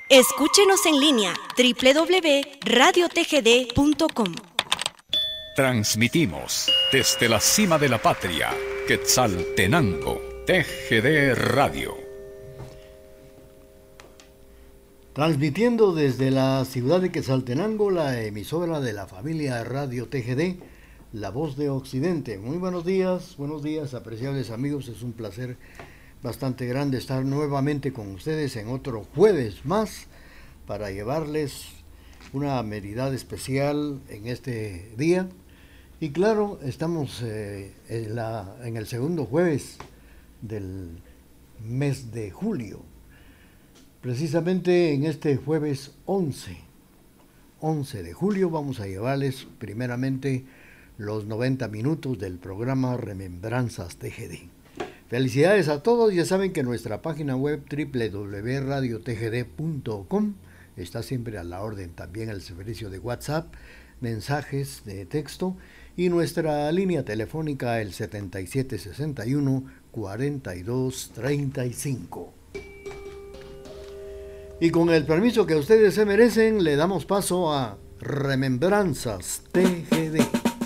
Escúchenos en línea www.radiotgd.com. Transmitimos desde la cima de la patria, Quetzaltenango, TGD Radio. Transmitiendo desde la ciudad de Quetzaltenango, la emisora de la familia Radio TGD, La Voz de Occidente. Muy buenos días, apreciables amigos. Es un placer bastante grande estar nuevamente con ustedes en otro jueves más para llevarles una amenidad especial en este día. Y claro, estamos en el segundo jueves del mes de julio. Precisamente en este jueves 11 de julio vamos a llevarles primeramente los 90 minutos del programa Remembranzas TGD. Felicidades a todos. Ya saben que nuestra página web www.radiotgd.com está siempre a la orden. También el servicio de WhatsApp, mensajes de texto y nuestra línea telefónica el 7761-4235. Y con el permiso que ustedes se merecen, le damos paso a Remembranzas TGD.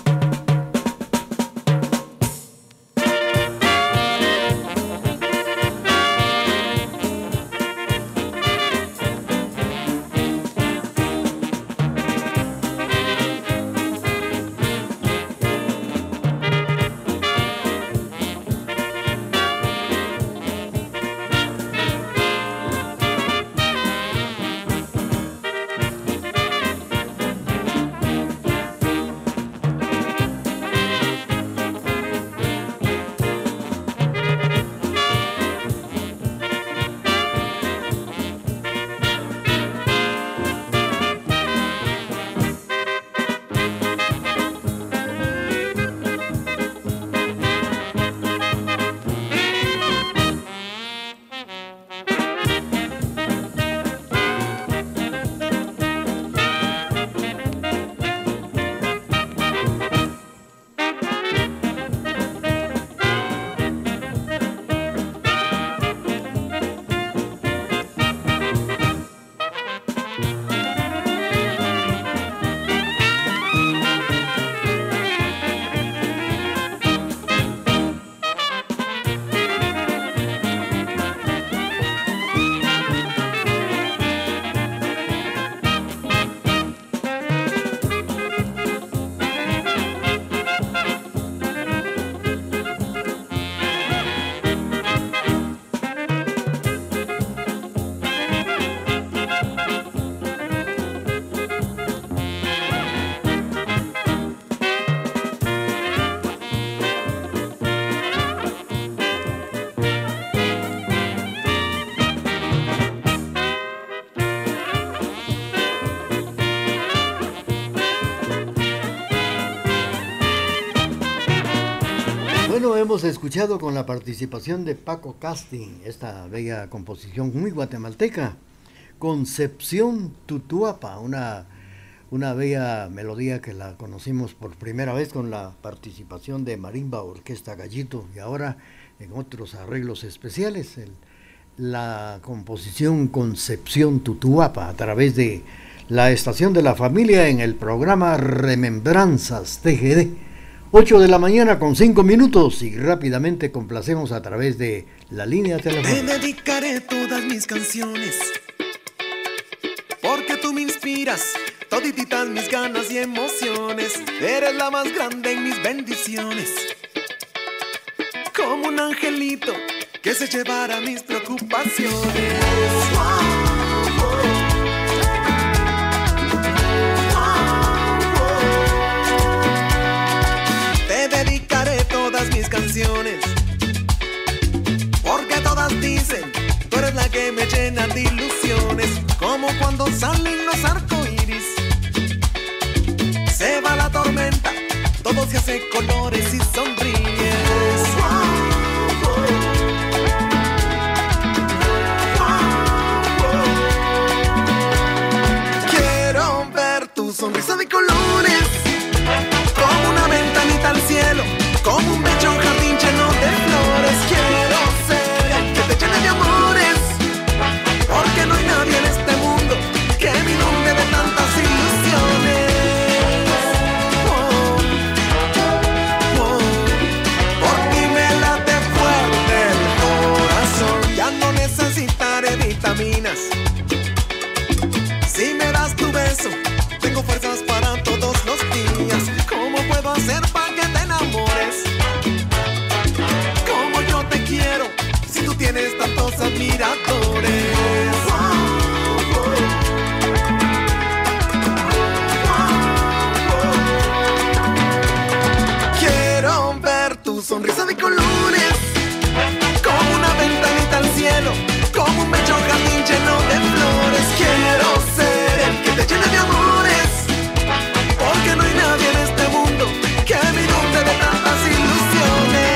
Bueno, hemos escuchado con la participación de Paco Casting esta bella composición muy guatemalteca, Concepción Tutuapa, una bella melodía que la conocimos por primera vez con la participación de Marimba Orquesta Gallito y ahora en otros arreglos especiales, la composición Concepción Tutuapa a través de la estación de la familia en el programa Remembranzas TGD. 8 de la mañana con 5 minutos y rápidamente complacemos a través de la línea telefónica. Te dedicaré todas mis canciones porque tú me inspiras todititas mis ganas y emociones. Eres la más grande en mis bendiciones, como un angelito que se llevara mis preocupaciones. Mis canciones, porque todas dicen, tú eres la que me llena de ilusiones, como cuando salen los arcoíris, se va la tormenta, todo se hace colores y sonríes. Quiero ver tu sonrisa de colores, como una ventanita al cielo, como un bello jardín lleno de flores. Quiero ser el que te llene de amores, porque no hay nadie en este mundo caminas. Si me das tu beso, tengo fuerzas para todos los días. ¿Cómo puedo hacer para que te enamores? Como yo te quiero, si tú tienes tantos admiradores. Quiero ver tu sonrisa de colores, como una ventanita al cielo, como un bello jardín lleno de flores. Quiero ser el que te llene de amores, porque no hay nadie en este mundo que me inunde de tantas ilusiones.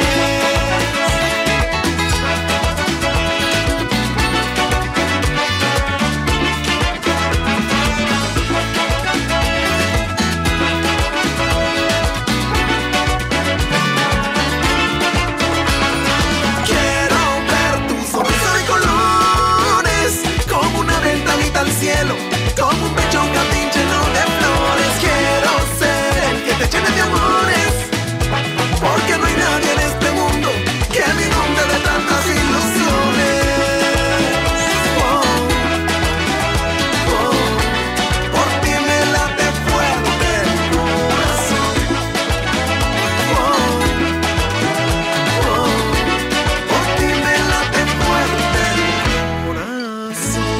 Quiero ver tu sonrisa de colores, como una ventanita al cielo, como un bello jardín lleno de flores. Quiero ser el que te llene de amores, porque no hay nadie en este mundo que me inunde de tantas ilusiones. Por ti me late fuerte el corazón. Por ti me late fuerte el corazón.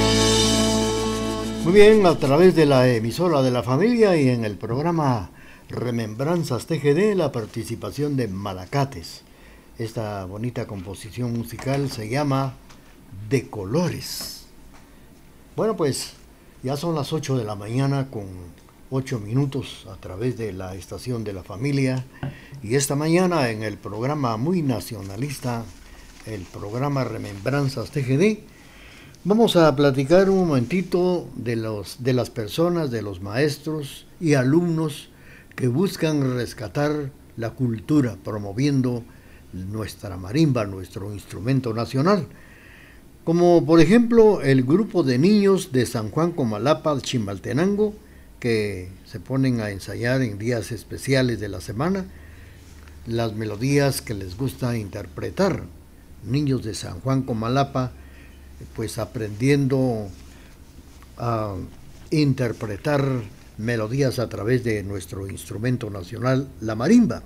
Muy bien, a través de la emisora de la familia y en el programa Remembranzas TGD, la participación de Malacates. Esta bonita composición musical se llama De Colores. Bueno, pues ya son las 8 de la mañana con 8 minutos a través de la estación de la familia. Y esta mañana en el programa muy nacionalista, el programa Remembranzas TGD, vamos a platicar un momentito de las personas, de los maestros y alumnos que buscan rescatar la cultura, promoviendo nuestra marimba, nuestro instrumento nacional. Como por ejemplo el grupo de niños de San Juan Comalapa, Chimaltenango, que se ponen a ensayar en días especiales de la semana las melodías que les gusta interpretar. Niños de San Juan Comalapa, pues aprendiendo a interpretar melodías a través de nuestro instrumento nacional, la marimba.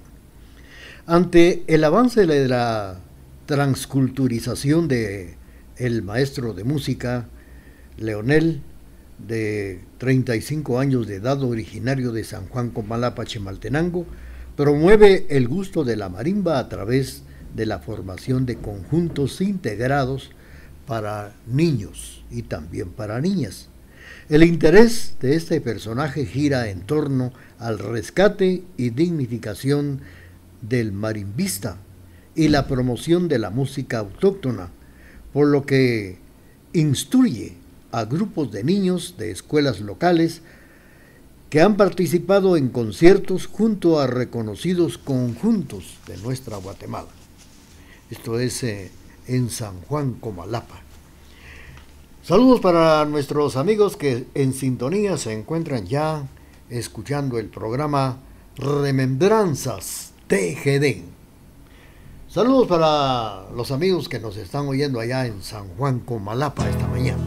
Ante el avance de la transculturización de el maestro de música Leonel, de 35 años de edad, originario de San Juan Comalapa, Chimaltenango, promueve el gusto de la marimba a través de la formación de conjuntos integrados para niños y también para niñas. El interés de este personaje gira en torno al rescate y dignificación del marimbista y la promoción de la música autóctona, por lo que instruye a grupos de niños de escuelas locales que han participado en conciertos junto a reconocidos conjuntos de nuestra Guatemala. Esto es en San Juan Comalapa. Saludos para nuestros amigos que en sintonía se encuentran ya escuchando el programa Remembranzas TGD. Saludos para los amigos que nos están oyendo allá en San Juan Comalapa esta mañana.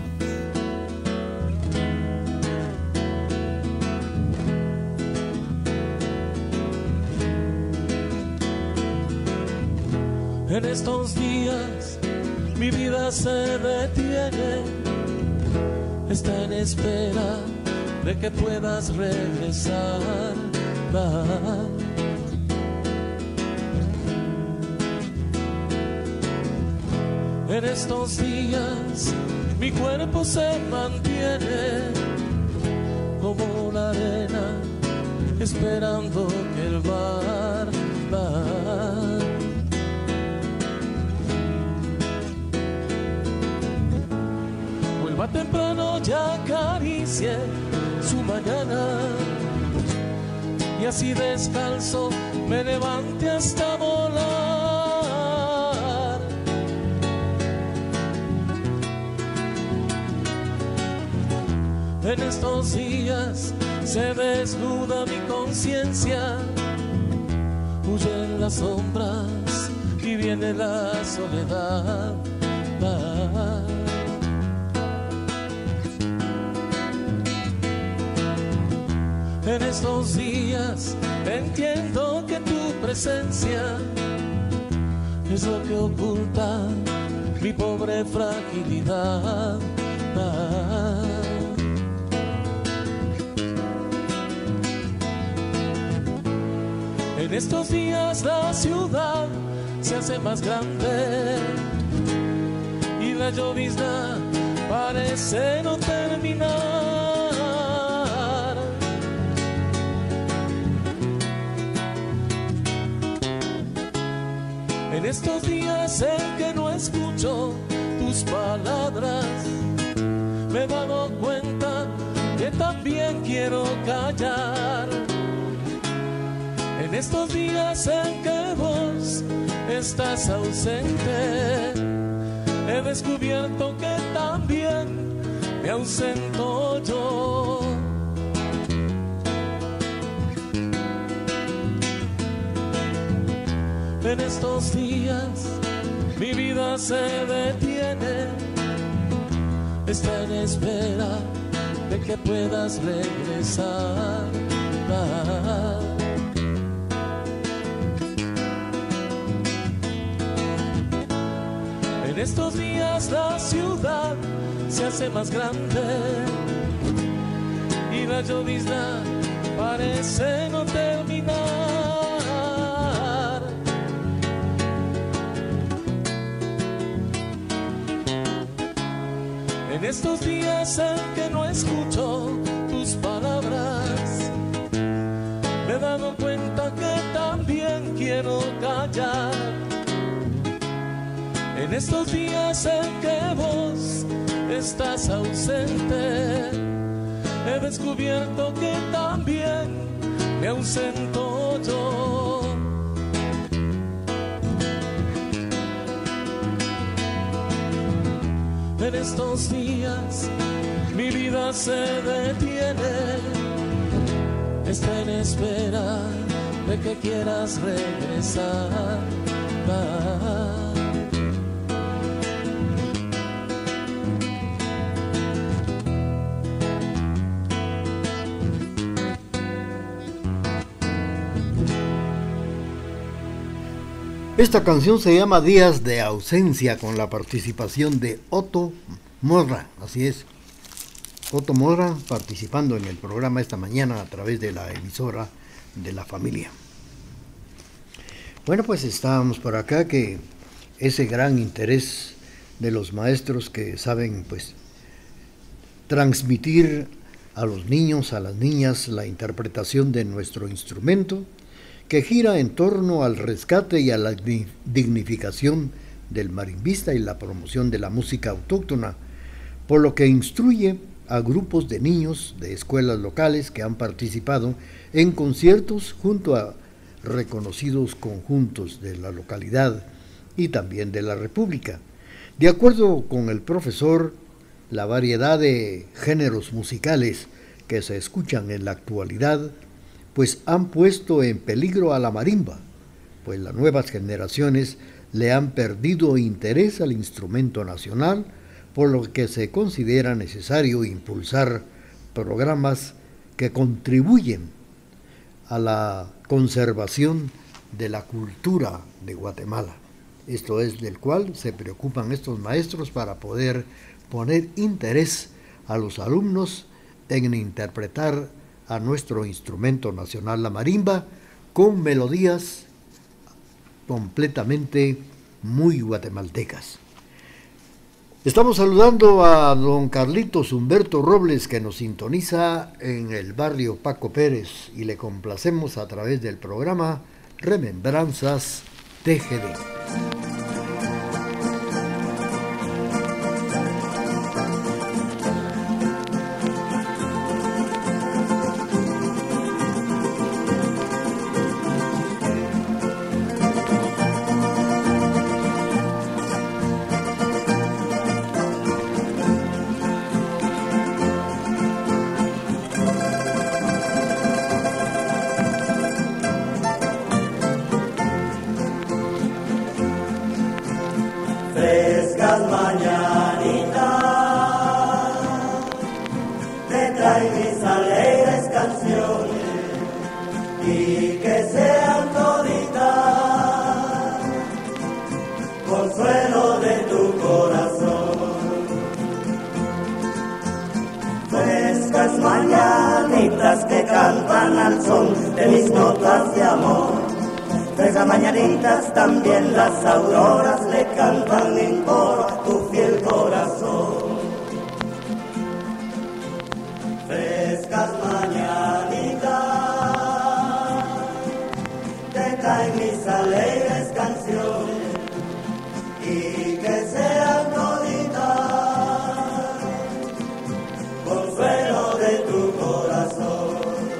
En estos días mi vida se detiene, está en espera de que puedas regresar. En estos días mi cuerpo se mantiene como la arena, esperando que el mar vuelva temprano, ya acaricie su mañana, y así descalzo me levante hasta volar. En estos días se desnuda mi conciencia, huyen las sombras y viene la soledad. En estos días entiendo que tu presencia es lo que oculta mi pobre fragilidad. En estos días la ciudad se hace más grande y la llovizna parece no terminar. En estos días en que no escucho tus palabras, me he dado cuenta que también quiero callar. En estos días en que vos estás ausente, he descubierto que también me ausento yo. En estos días mi vida se detiene, está en espera de que puedas regresar. En estos días la ciudad se hace más grande y la llovizna parece no terminar. En estos días en que no escucho tus palabras, me he dado cuenta que también quiero callar. En estos días en que vos estás ausente, he descubierto que también me ausento yo. En estos días mi vida se detiene, está en espera de que quieras regresar. Esta canción se llama Días de Ausencia, con la participación de Otto Morra. Así es, Otto Morra participando en el programa esta mañana a través de la emisora de la familia. Bueno, pues estábamos por acá, que ese gran interés de los maestros que saben pues transmitir a los niños, a las niñas, la interpretación de nuestro instrumento, que gira en torno al rescate y a la dignificación del marimbista y la promoción de la música autóctona, por lo que instruye a grupos de niños de escuelas locales que han participado en conciertos junto a reconocidos conjuntos de la localidad y también de la República. De acuerdo con el profesor, la variedad de géneros musicales que se escuchan en la actualidad pues han puesto en peligro a la marimba, pues las nuevas generaciones le han perdido interés al instrumento nacional, por lo que se considera necesario impulsar programas que contribuyen a la conservación de la cultura de Guatemala. Esto es del cual se preocupan estos maestros para poder poner interés a los alumnos en interpretar a nuestro instrumento nacional, la marimba, con melodías completamente muy guatemaltecas. Estamos saludando a don Carlitos Humberto Robles, que nos sintoniza en el barrio Paco Pérez, y le complacemos a través del programa Remembranzas TGD. Frescas mañanitas, te traen mis alegres canciones. y que sean toditas consuelo de tu corazón. Frescas mañanitas que cantan al son de mis notas de amor. Frescas mañanitas también las auroras le cantan en coro a tu fiel corazón. Frescas mañanitas te traen mis alegres canciones y que sean toditas consuelo de tu corazón.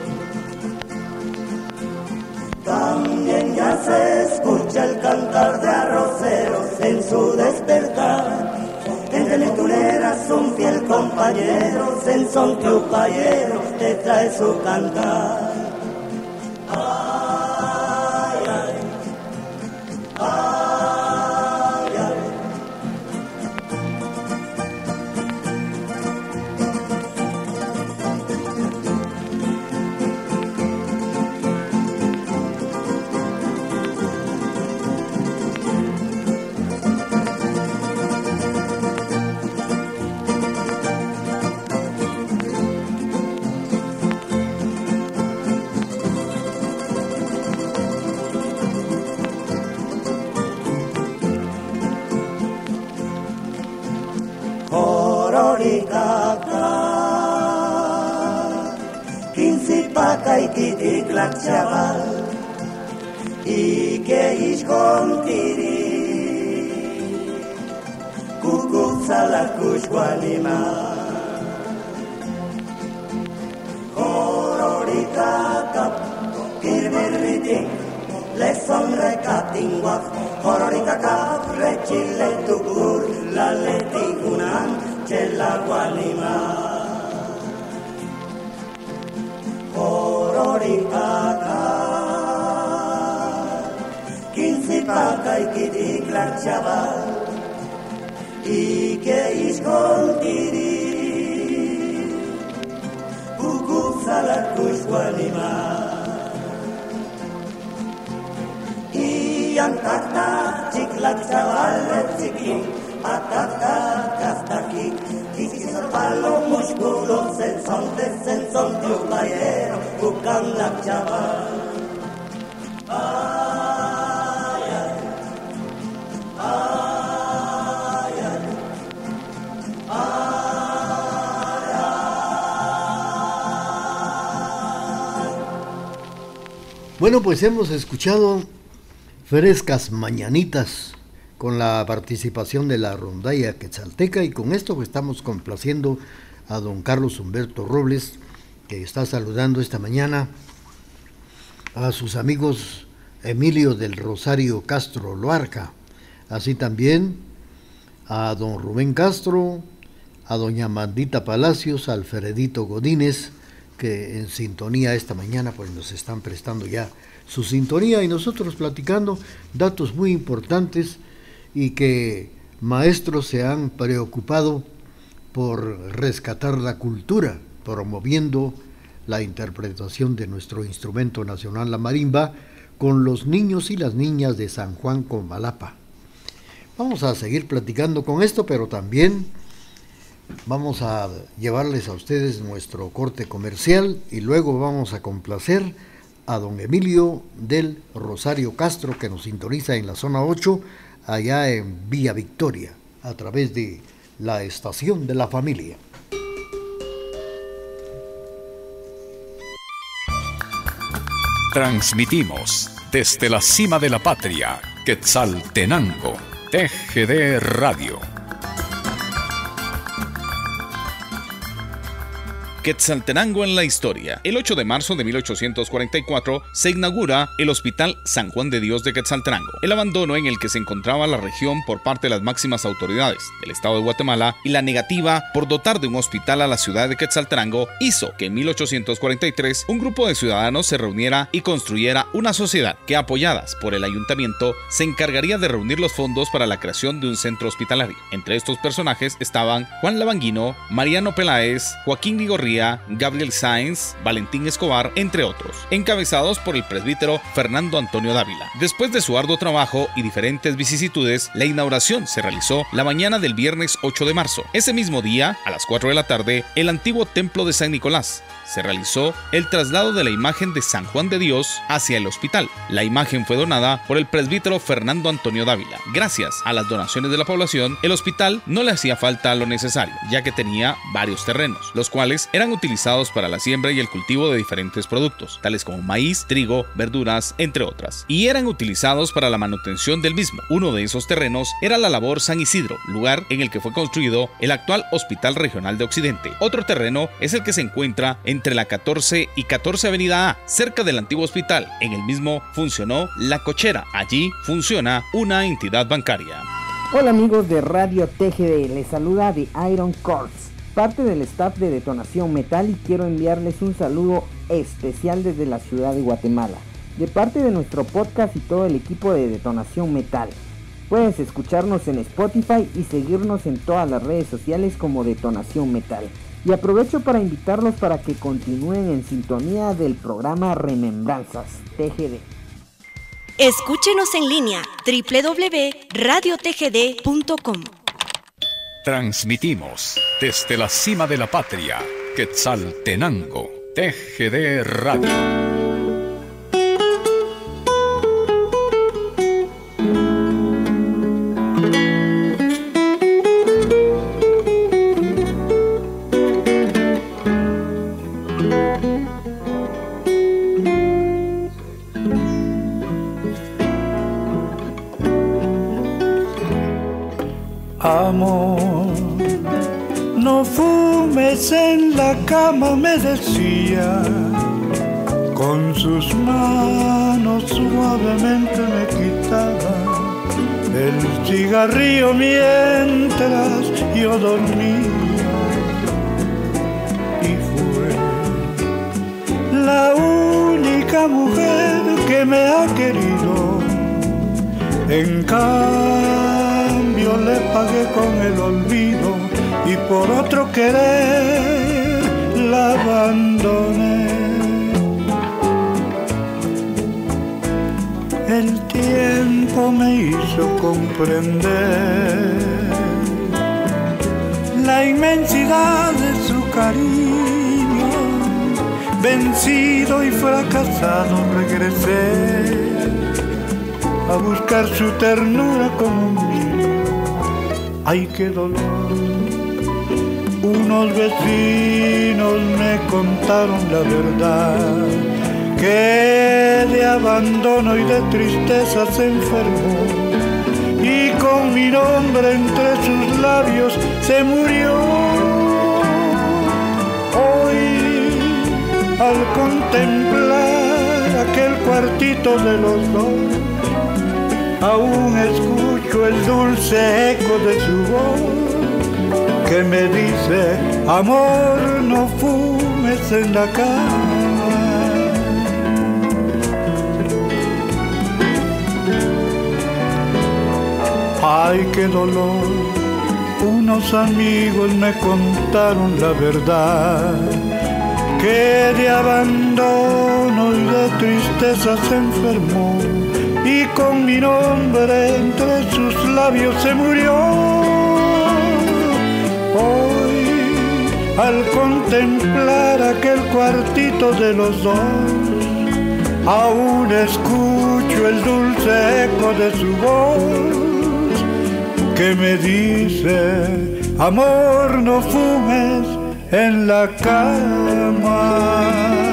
También ya se escucha el cantar de arroceros en su despertar. Entre lectureras un fiel compañero, en son tupayero te trae su cantar. Ay, ay, ay, ay. Kinsipaka ikitiklak chaval y que ishkon tiri kukupsala kushwanima hororikakap kirmiritik leson rekatingwak hororikakap rechile tukur la letikunan chelaguanima hororikaka kinsipaka ikitiklak chaval y que ishkon tiri kukupsala kushwanima y antakta chiklak chaval chikin ataka kastaki kisisor palo musculo senson de un bayero bukan la chaval. Ay, ay, ay, ay, ay, ay. Bueno, pues hemos escuchado Frescas Mañanitas con la participación de la rondalla quetzalteca, y con esto estamos complaciendo a don Carlos Humberto Robles, que está saludando esta mañana a sus amigos Emilio del Rosario Castro Loarca, así también a don Rubén Castro, a doña Mandita Palacios, a Alfredito Godínez, que en sintonía esta mañana pues nos están prestando ya su sintonía, y nosotros platicando datos muy importantes, y que maestros se han preocupado por rescatar la cultura, promoviendo la interpretación de nuestro instrumento nacional, la marimba, con los niños y las niñas de San Juan Comalapa. Vamos a seguir platicando con esto, pero también vamos a llevarles a ustedes nuestro corte comercial, y luego vamos a complacer a don Emilio del Rosario Castro, que nos sintoniza en la zona 8, allá en Villa Victoria, a través de la estación de la familia. Transmitimos desde la cima de la patria, Quetzaltenango, TGD Radio. Quetzaltenango en la historia. El 8 de marzo de 1844 se inaugura el Hospital San Juan de Dios de Quetzaltenango. El abandono en el que se encontraba la región por parte de las máximas autoridades del estado de Guatemala y la negativa por dotar de un hospital a la ciudad de Quetzaltenango hizo que en 1843 un grupo de ciudadanos se reuniera y construyera una sociedad que, apoyadas por el ayuntamiento, se encargaría de reunir los fondos para la creación de un centro hospitalario. Entre estos personajes estaban Juan Lavanguino, Mariano Peláez, Joaquín Vigorría María, Gabriel Sáenz, Valentín Escobar, entre otros, encabezados por el presbítero Fernando Antonio Dávila. Después de su arduo trabajo y diferentes vicisitudes, la inauguración se realizó la mañana del viernes 8 de marzo. Ese mismo día, a las 4 de la tarde, el antiguo templo de San Nicolás se realizó el traslado de la imagen de San Juan de Dios hacia el hospital. La imagen fue donada por el presbítero Fernando Antonio Dávila. Gracias a las donaciones de la población, el hospital no le hacía falta lo necesario, ya que tenía varios terrenos, los cuales eran utilizados para la siembra y el cultivo de diferentes productos, tales como maíz, trigo, verduras, entre otras, y eran utilizados para la manutención del mismo. Uno de esos terrenos era la Labor San Isidro, lugar en el que fue construido el actual Hospital Regional de Occidente. Otro terreno es el que se encuentra entre la 14 y 14 Avenida A, cerca del antiguo hospital. En el mismo funcionó La Cochera. Allí funciona una entidad bancaria. Hola amigos de Radio TGD, les saluda The Iron Corps, parte del staff de Detonación Metal, y quiero enviarles un saludo especial desde la ciudad de Guatemala, de parte de nuestro podcast y todo el equipo de Detonación Metal. Puedes escucharnos en Spotify y seguirnos en todas las redes sociales como Detonación Metal. Y aprovecho para invitarlos para que continúen en sintonía del programa Remembranzas TGD. Escúchenos en línea www.radiotgd.com. Transmitimos desde la cima de la patria, Quetzaltenango, TGD Radio. Amor, no fumes en la cama, me decía, con sus manos suavemente me quitaba el cigarrillo mientras yo dormía. Y fue la única mujer que me ha querido. En cambio le pagué con el olvido y por otro querer la abandoné. El tiempo me hizo comprender la inmensidad de su cariño. Vencido y fracasado regresé a buscar su ternura como un niño. Ay, qué dolor. Unos vecinos me contaron la verdad, que de abandono y de tristeza se enfermó y con mi nombre entre sus labios se murió. Hoy, al contemplar aquel cuartito de los dos, aún escucho el dulce eco de su voz que me dice: amor, no fumes en la cama. Ay, qué dolor. Unos amigos me contaron la verdad, que de abandono y de tristeza se enfermó y con mi nombre entre sus labios se murió. Hoy, al contemplar aquel cuartito de los dos, aún escucho el dulce eco de su voz que me dice: amor, no fumes en la cama.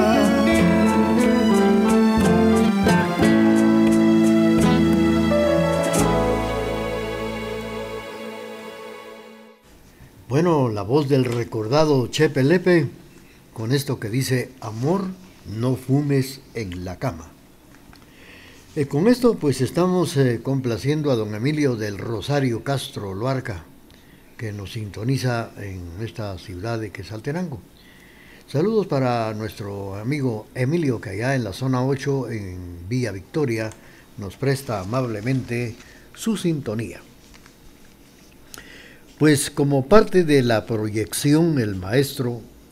Bueno, la voz del recordado Chepe Lepe, con esto que dice: amor, no fumes en la cama. Con esto pues estamos complaciendo a don Emilio del Rosario Castro Loarca, que nos sintoniza en esta ciudad de Quetzaltenango. Saludos para nuestro amigo Emilio, que allá en la zona 8, en Villa Victoria, nos presta amablemente su sintonía. Pues como parte de la proyección El Maestro,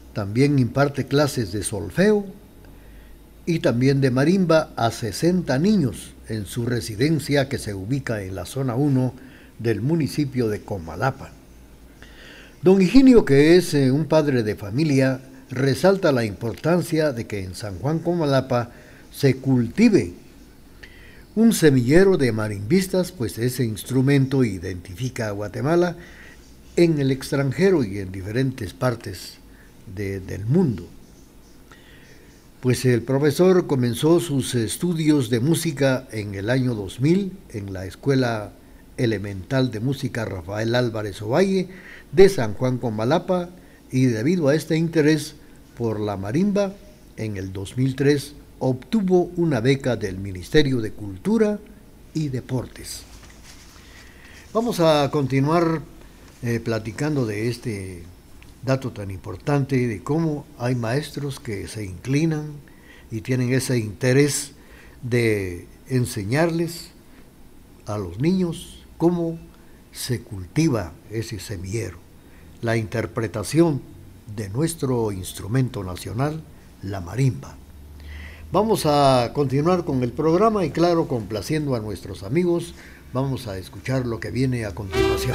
También imparte clases de solfeo y también de marimba a 60 niños en su residencia que se ubica en la zona 1 del municipio de Comalapa. Don Higinio, que es un padre de familia, resalta la importancia de que en San Juan Comalapa se cultive un semillero de marimbistas, pues ese instrumento identifica a Guatemala en el extranjero y en diferentes partes del mundo. Pues el profesor comenzó sus estudios de música en el año 2000 en la Escuela Elemental de Música Rafael Álvarez Ovalle de San Juan Comalapa, y debido a este interés por la marimba, en el 2003 obtuvo una beca del Ministerio de Cultura y Deportes. Vamos a continuar platicando de este dato tan importante, de cómo hay maestros que se inclinan y tienen ese interés de enseñarles a los niños cómo se cultiva ese semillero, la interpretación de nuestro instrumento nacional, la marimba. Vamos a continuar con el programa y, claro, complaciendo a nuestros amigos, vamos a escuchar lo que viene a continuación.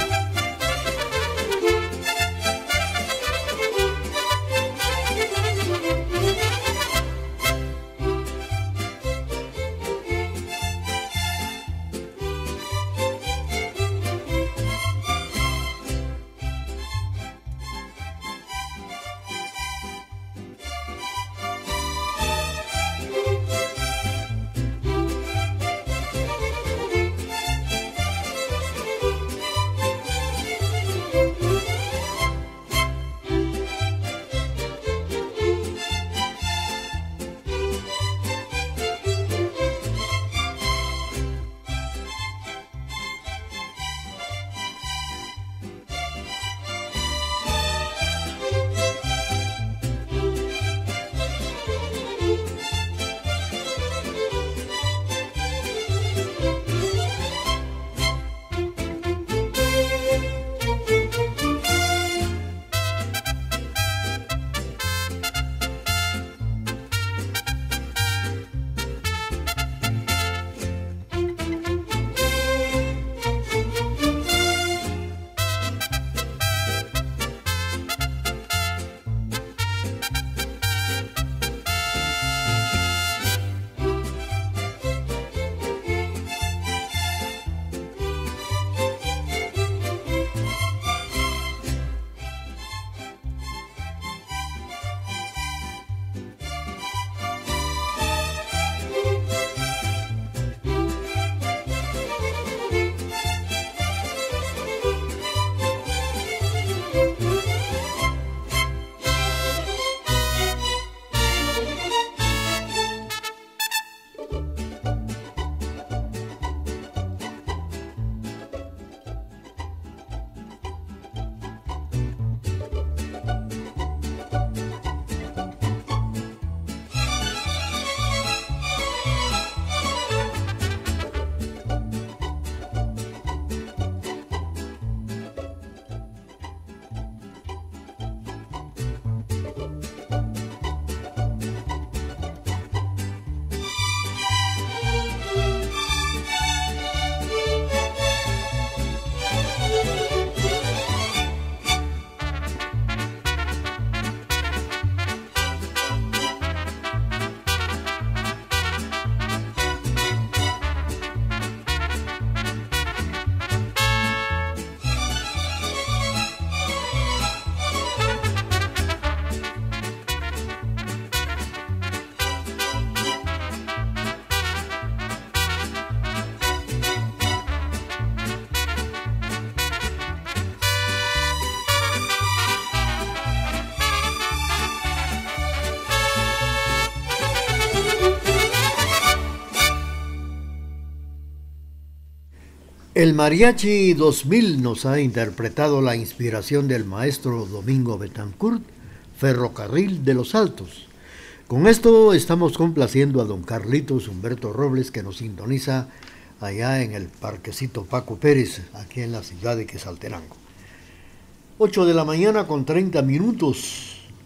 El Mariachi 2000 nos ha interpretado la inspiración del maestro Domingo Betancourt, Ferrocarril de los Altos. Con esto estamos complaciendo a don Carlitos Humberto Robles, que nos sintoniza allá en el Parquecito Paco Pérez, aquí en la ciudad de Quetzaltenango. 8 de la mañana con 30 minutos.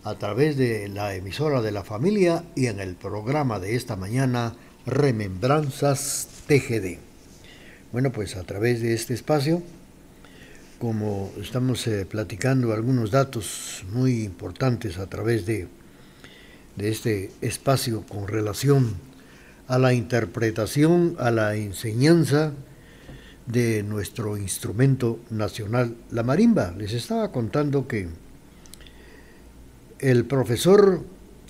a través de la emisora de la familia y en el programa de esta mañana, Remembranzas TGD. Bueno, pues a través de este espacio, como estamos platicando algunos datos muy importantes a través de este espacio con relación a la interpretación, a la enseñanza de nuestro instrumento nacional, la marimba. Les estaba contando que el profesor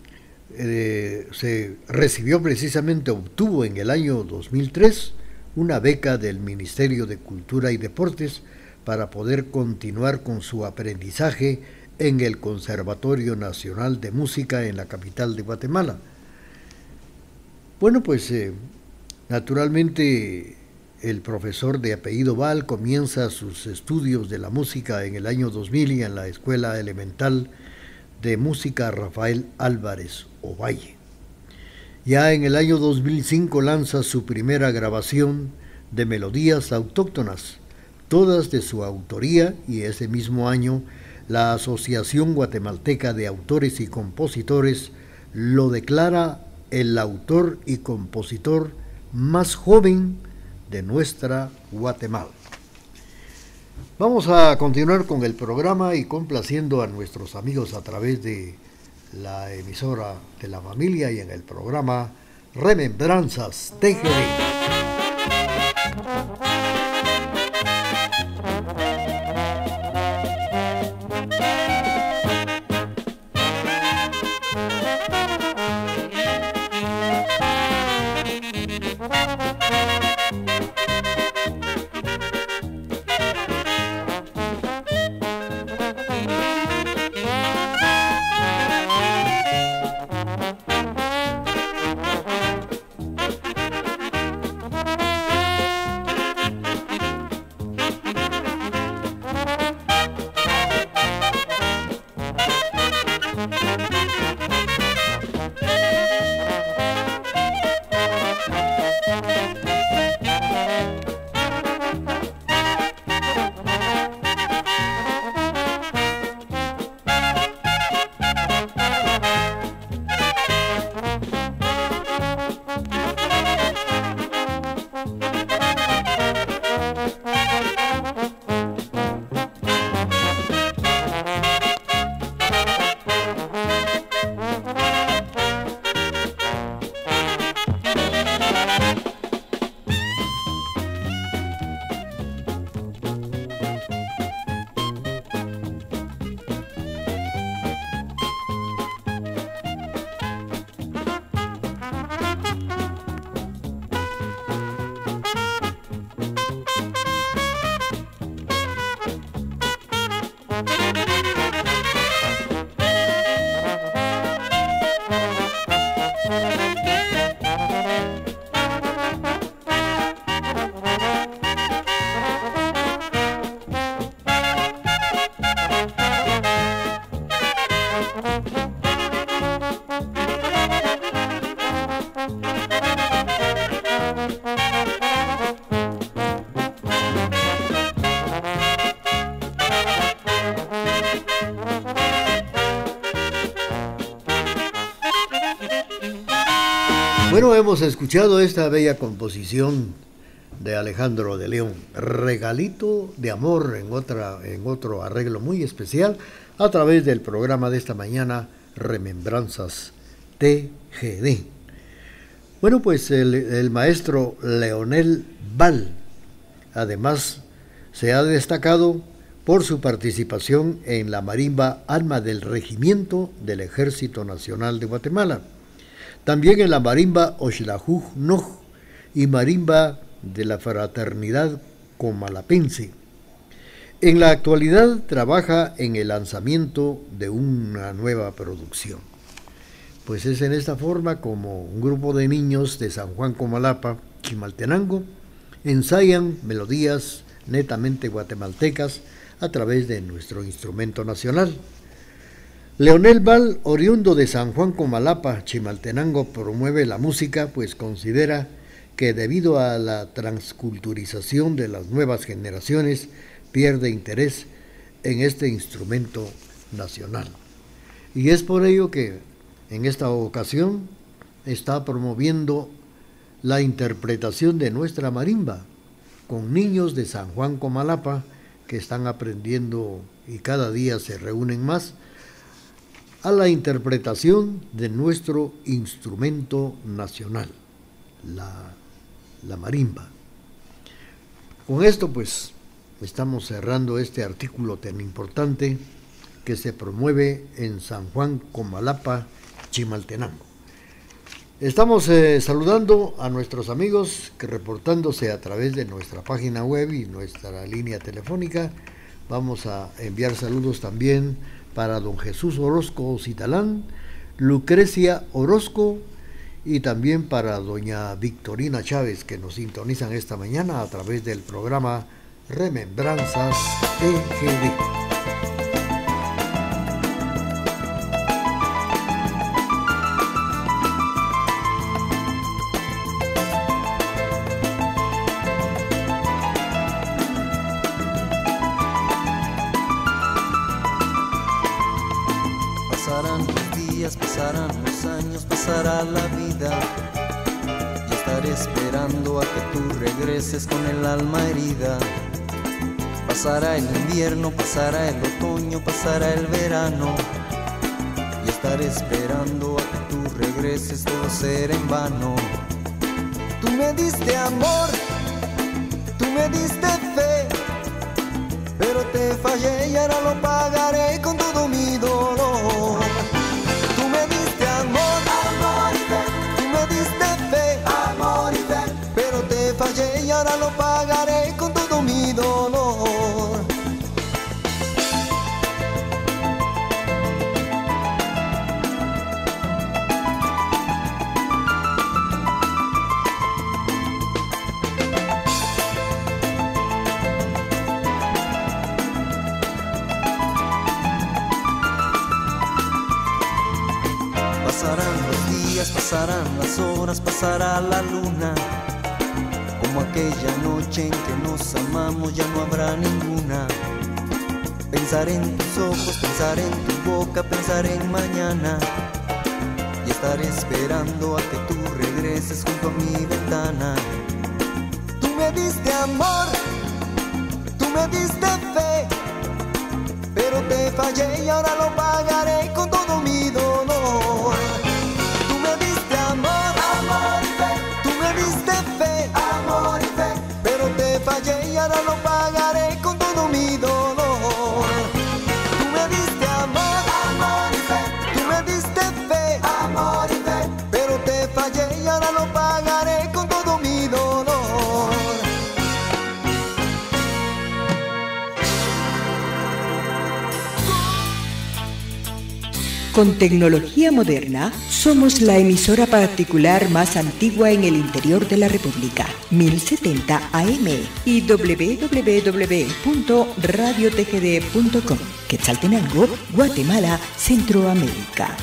se recibió precisamente, obtuvo en el año 2003 una beca del Ministerio de Cultura y Deportes para poder continuar con su aprendizaje en el Conservatorio Nacional de Música en la capital de Guatemala. Bueno, pues naturalmente el profesor de apellido Val comienza sus estudios de la música en el año 2000 y en la Escuela Elemental de Música Rafael Álvarez Ovalle. Ya en el año 2005 lanza su primera grabación de melodías autóctonas, todas de su autoría, y ese mismo año la Asociación Guatemalteca de Autores y Compositores lo declara el autor y compositor más joven de nuestra Guatemala. Vamos a continuar con el programa y complaciendo a nuestros amigos a través de la emisora de la familia y en el programa Remembranzas TGD. Bueno, hemos escuchado esta bella composición de Alejandro de León, Regalito de Amor, en otro arreglo muy especial, a través del programa de esta mañana, Remembranzas TGD. Bueno, pues el maestro Leonel Val, además, se ha destacado por su participación en la marimba Alma del Regimiento del Ejército Nacional de Guatemala, también en la marimba Oxlajuj Noj y marimba de la Fraternidad Comalapense. En la actualidad trabaja en el lanzamiento de una nueva producción. Pues es en esta forma como un grupo de niños de San Juan Comalapa, Chimaltenango, ensayan melodías netamente guatemaltecas a través de nuestro instrumento nacional. Leonel Val, oriundo de San Juan Comalapa, Chimaltenango, promueve la música, pues considera que debido a la transculturización de las nuevas generaciones pierde interés en este instrumento nacional. Y es por ello que en esta ocasión está promoviendo la interpretación de nuestra marimba con niños de San Juan Comalapa que están aprendiendo y cada día se reúnen más a la interpretación de nuestro instrumento nacional, la marimba. Con esto pues estamos cerrando este artículo tan importante que se promueve en San Juan Comalapa, Chimaltenango. Estamos saludando a nuestros amigos que reportándose a través de nuestra página web y nuestra línea telefónica. Vamos a enviar saludos también para don Jesús Orozco Citalán, Lucrecia Orozco y también para doña Victorina Chávez, que nos sintonizan esta mañana a través del programa Remembranzas TGD. Pasarán los años, pasará la vida y estaré esperando a que tú regreses con el alma herida. Pasará el invierno, pasará el otoño, pasará el verano y estaré esperando a que tú regreses, todo será en vano. Tú me diste amor, tú me diste fe, pero te fallé y ahora lo pagaré con todo mi dolor. Fallé y ahora lo pagaré con todo mi dolor. Pasarán los días, pasarán las horas, pasará la luna. Como aquella noche en que nos amamos ya no habrá ninguna. Pensaré en tus ojos, pensaré en tu boca, pensaré en mañana y estaré esperando a que tú regreses junto a mi ventana. Tú me diste amor, tú me diste fe, pero te fallé y ahora lo pagaré con todo mi dolor. Tú me diste amor, amor y fe, tú me diste fe, amor y fe, pero te fallé y ahora lo pagaré con todo mi dolor. Tú me diste amor, amor y fe, tú me diste fe, amor y fe, pero te fallé y ahora lo pagaré con todo mi dolor. Con tecnología moderna, somos la emisora particular más antigua en el interior de la República, 1070 AM y www.radiotgd.com, Quetzaltenango, Guatemala, Centroamérica.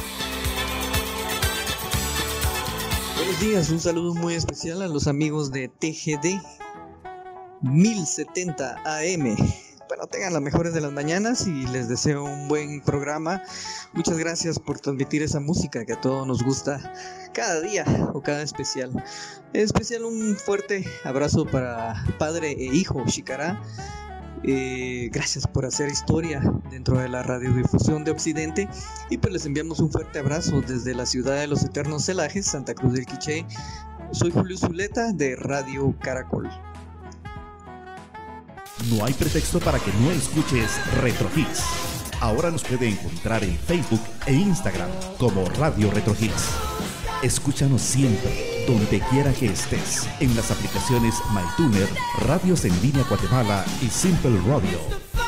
Buenos días, un saludo muy especial a los amigos de TGD 1070 AM. Bueno, tengan las mejores de las mañanas y les deseo un buen programa. Muchas gracias por transmitir esa música que a todos nos gusta cada día o cada especial. En especial un fuerte abrazo para padre e hijo Xicará. Gracias por hacer historia dentro de la radiodifusión de Occidente. Y pues les enviamos un fuerte abrazo desde la ciudad de los eternos celajes, Santa Cruz del Quiché. Soy Julio Zuleta de Radio Caracol. No hay pretexto para que no escuches Retro Hits. Ahora nos puede encontrar en Facebook e Instagram como Radio Retro Hits. Escúchanos siempre, donde quiera que estés, en las aplicaciones MyTuner, Radios en Línea Guatemala y Simple Radio.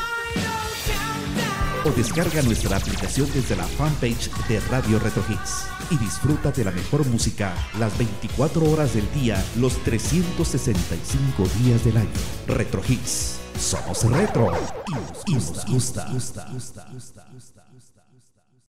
O descarga nuestra aplicación desde la fanpage de Radio Retro Hits y disfruta de la mejor música las 24 horas del día, los 365 días del año. Retro Hits. Somos retro y nos gusta.